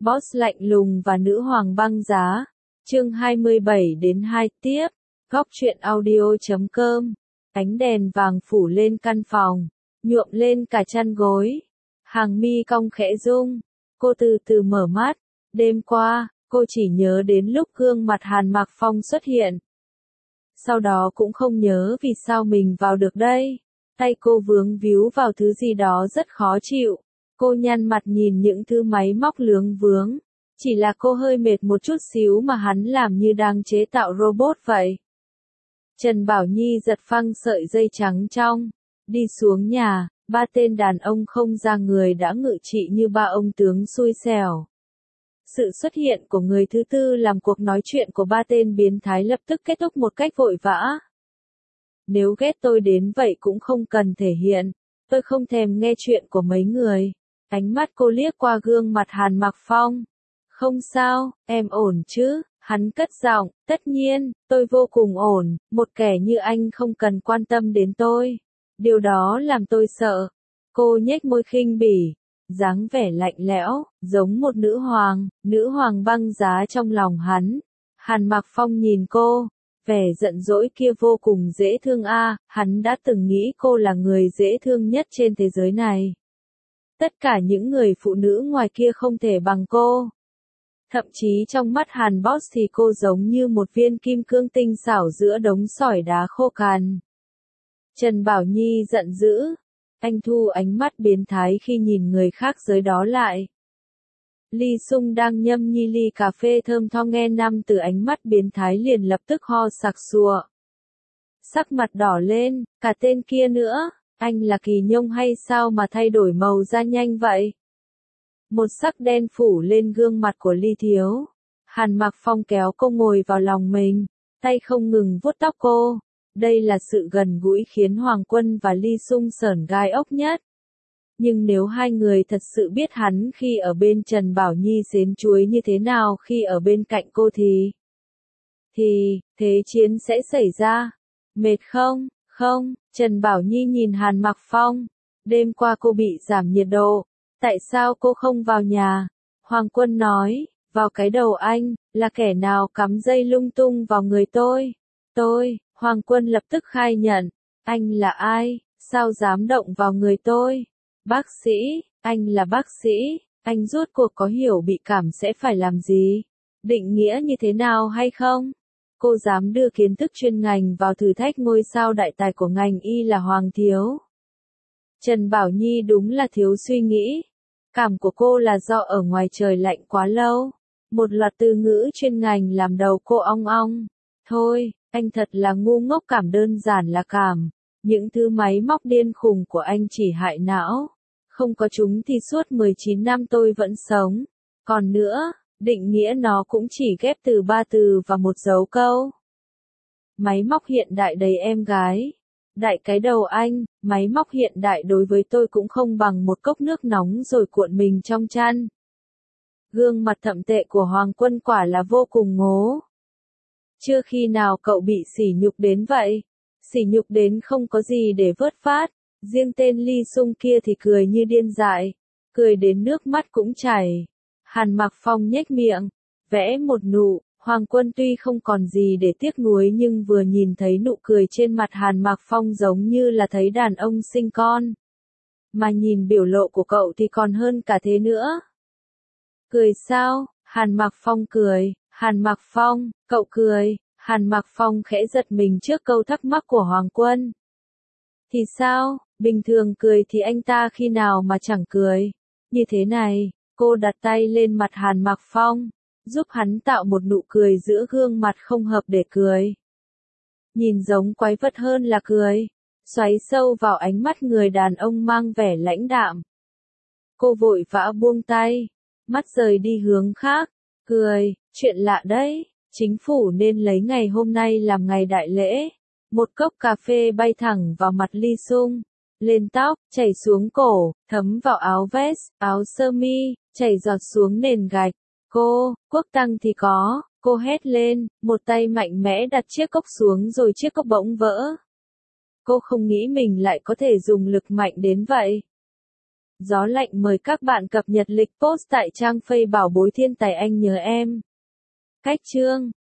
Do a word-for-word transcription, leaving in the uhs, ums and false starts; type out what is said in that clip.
Boss lạnh lùng và nữ hoàng băng giá. Chương hai mươi bảy đến hai tiếp. Góc truyện audio chấm com. Ánh đèn vàng phủ lên căn phòng, nhuộm lên cả chăn gối. Hàng mi cong khẽ rung. Cô từ từ mở mắt. Đêm qua, cô chỉ nhớ đến lúc gương mặt Hàn Mặc Phong xuất hiện. Sau đó cũng không nhớ vì sao mình vào được đây. Tay cô vướng víu vào thứ gì đó rất khó chịu. Cô nhăn mặt nhìn những thứ máy móc lướng vướng. Chỉ là cô hơi mệt một chút xíu mà hắn làm như đang chế tạo robot vậy. Trần Bảo Nhi giật phăng sợi dây trắng trong. Đi xuống nhà, ba tên đàn ông không ra người đã ngự trị như ba ông tướng xui xẻo. Sự xuất hiện của người thứ tư làm cuộc nói chuyện của ba tên biến thái lập tức kết thúc một cách vội vã. Nếu ghét tôi đến vậy cũng không cần thể hiện. Tôi không thèm nghe chuyện của mấy người. Ánh mắt cô liếc qua gương mặt Hàn Mặc Phong. Không sao, em ổn chứ? Hắn cất giọng, tất nhiên, tôi vô cùng ổn, một kẻ như anh không cần quan tâm đến tôi. Điều đó làm tôi sợ. Cô nhếch môi khinh bỉ, dáng vẻ lạnh lẽo, giống một nữ hoàng, nữ hoàng băng giá trong lòng hắn. Hàn Mặc Phong nhìn cô, vẻ giận dỗi kia vô cùng dễ thương a, à, hắn đã từng nghĩ cô là người dễ thương nhất trên thế giới này. Tất cả những người phụ nữ ngoài kia không thể bằng cô. Thậm chí trong mắt Hàn Boss thì cô giống như một viên kim cương tinh xảo giữa đống sỏi đá khô cằn. Trần Bảo Nhi giận dữ. Anh thu ánh mắt biến thái khi nhìn người khác giới đó lại. Ly Sung đang nhâm nhi ly cà phê thơm tho nghe năm từ ánh mắt biến thái liền lập tức ho sặc sụa. Sắc mặt đỏ lên, cả tên kia nữa, anh là kỳ nhông hay sao mà thay đổi màu da nhanh vậy? Một sắc đen phủ lên gương mặt của Ly Thiếu. Hàn Mặc Phong kéo cô ngồi vào lòng mình, tay không ngừng vuốt tóc cô. Đây là sự gần gũi khiến Hoàng Quân và Ly Sung sởn gai ốc nhất. Nhưng nếu hai người thật sự biết hắn khi ở bên Trần Bảo Nhi xến chuối như thế nào khi ở bên cạnh cô thì... Thì, thế chiến sẽ xảy ra. Mệt không? Không, Trần Bảo Nhi nhìn Hàn Mặc Phong. Đêm qua cô bị giảm nhiệt độ. Tại sao cô không vào nhà? Hoàng Quân nói, vào cái đầu anh, là kẻ nào cắm dây lung tung vào người tôi? Tôi, Hoàng Quân lập tức khai nhận, anh là ai, sao dám động vào người tôi? Bác sĩ, anh là bác sĩ, anh rốt cuộc có hiểu bị cảm sẽ phải làm gì? Định nghĩa như thế nào hay không? Cô dám đưa kiến thức chuyên ngành vào thử thách ngôi sao đại tài của ngành y là Hoàng Thiếu. Trần Bảo Nhi đúng là thiếu suy nghĩ. Cảm của cô là do ở ngoài trời lạnh quá lâu. Một loạt từ ngữ chuyên ngành làm đầu cô ong ong. Thôi, anh thật là ngu ngốc, cảm đơn giản là cảm. Những thứ máy móc điên khùng của anh chỉ hại não. Không có chúng thì suốt mười chín năm tôi vẫn sống. Còn nữa, định nghĩa nó cũng chỉ ghép từ ba từ và một dấu câu. Máy móc hiện đại đầy em gái. Đại cái đầu anh, máy móc hiện đại đối với tôi cũng không bằng một cốc nước nóng rồi cuộn mình trong chăn. Gương mặt thậm tệ của Hoàng Quân quả là vô cùng ngố. Chưa khi nào cậu bị sỉ nhục đến vậy. Sỉ nhục đến không có gì để vớt phát. Riêng tên Ly Sung kia thì cười như điên dại. Cười đến nước mắt cũng chảy. Hàn Mặc Phong nhếch miệng. Vẽ một nụ. Hoàng Quân tuy không còn gì để tiếc nuối nhưng vừa nhìn thấy nụ cười trên mặt Hàn Mặc Phong giống như là thấy đàn ông sinh con. Mà nhìn biểu lộ của cậu thì còn hơn cả thế nữa. Cười sao? Hàn Mặc Phong cười. Hàn Mặc Phong, cậu cười. Hàn Mặc Phong khẽ giật mình trước câu thắc mắc của Hoàng Quân. Thì sao? Bình thường cười thì anh ta khi nào mà chẳng cười. Như thế này, cô đặt tay lên mặt Hàn Mặc Phong. Giúp hắn tạo một nụ cười giữa gương mặt không hợp để cười. Nhìn giống quái vật hơn là cười. Xoáy sâu vào ánh mắt người đàn ông mang vẻ lãnh đạm. Cô vội vã buông tay. Mắt rời đi hướng khác. Cười, chuyện lạ đấy. Chính phủ nên lấy ngày hôm nay làm ngày đại lễ. Một cốc cà phê bay thẳng vào mặt Ly Sung. Lên tóc, chảy xuống cổ, thấm vào áo vest, áo sơ mi, chảy giọt xuống nền gạch. Cô, quốc tăng thì có, cô hét lên, một tay mạnh mẽ đặt chiếc cốc xuống rồi chiếc cốc bỗng vỡ. Cô không nghĩ mình lại có thể dùng lực mạnh đến vậy. Gió lạnh mời các bạn cập nhật lịch post tại trang Face Bảo Bối Thiên Tài Anh Nhớ Em. Cách chương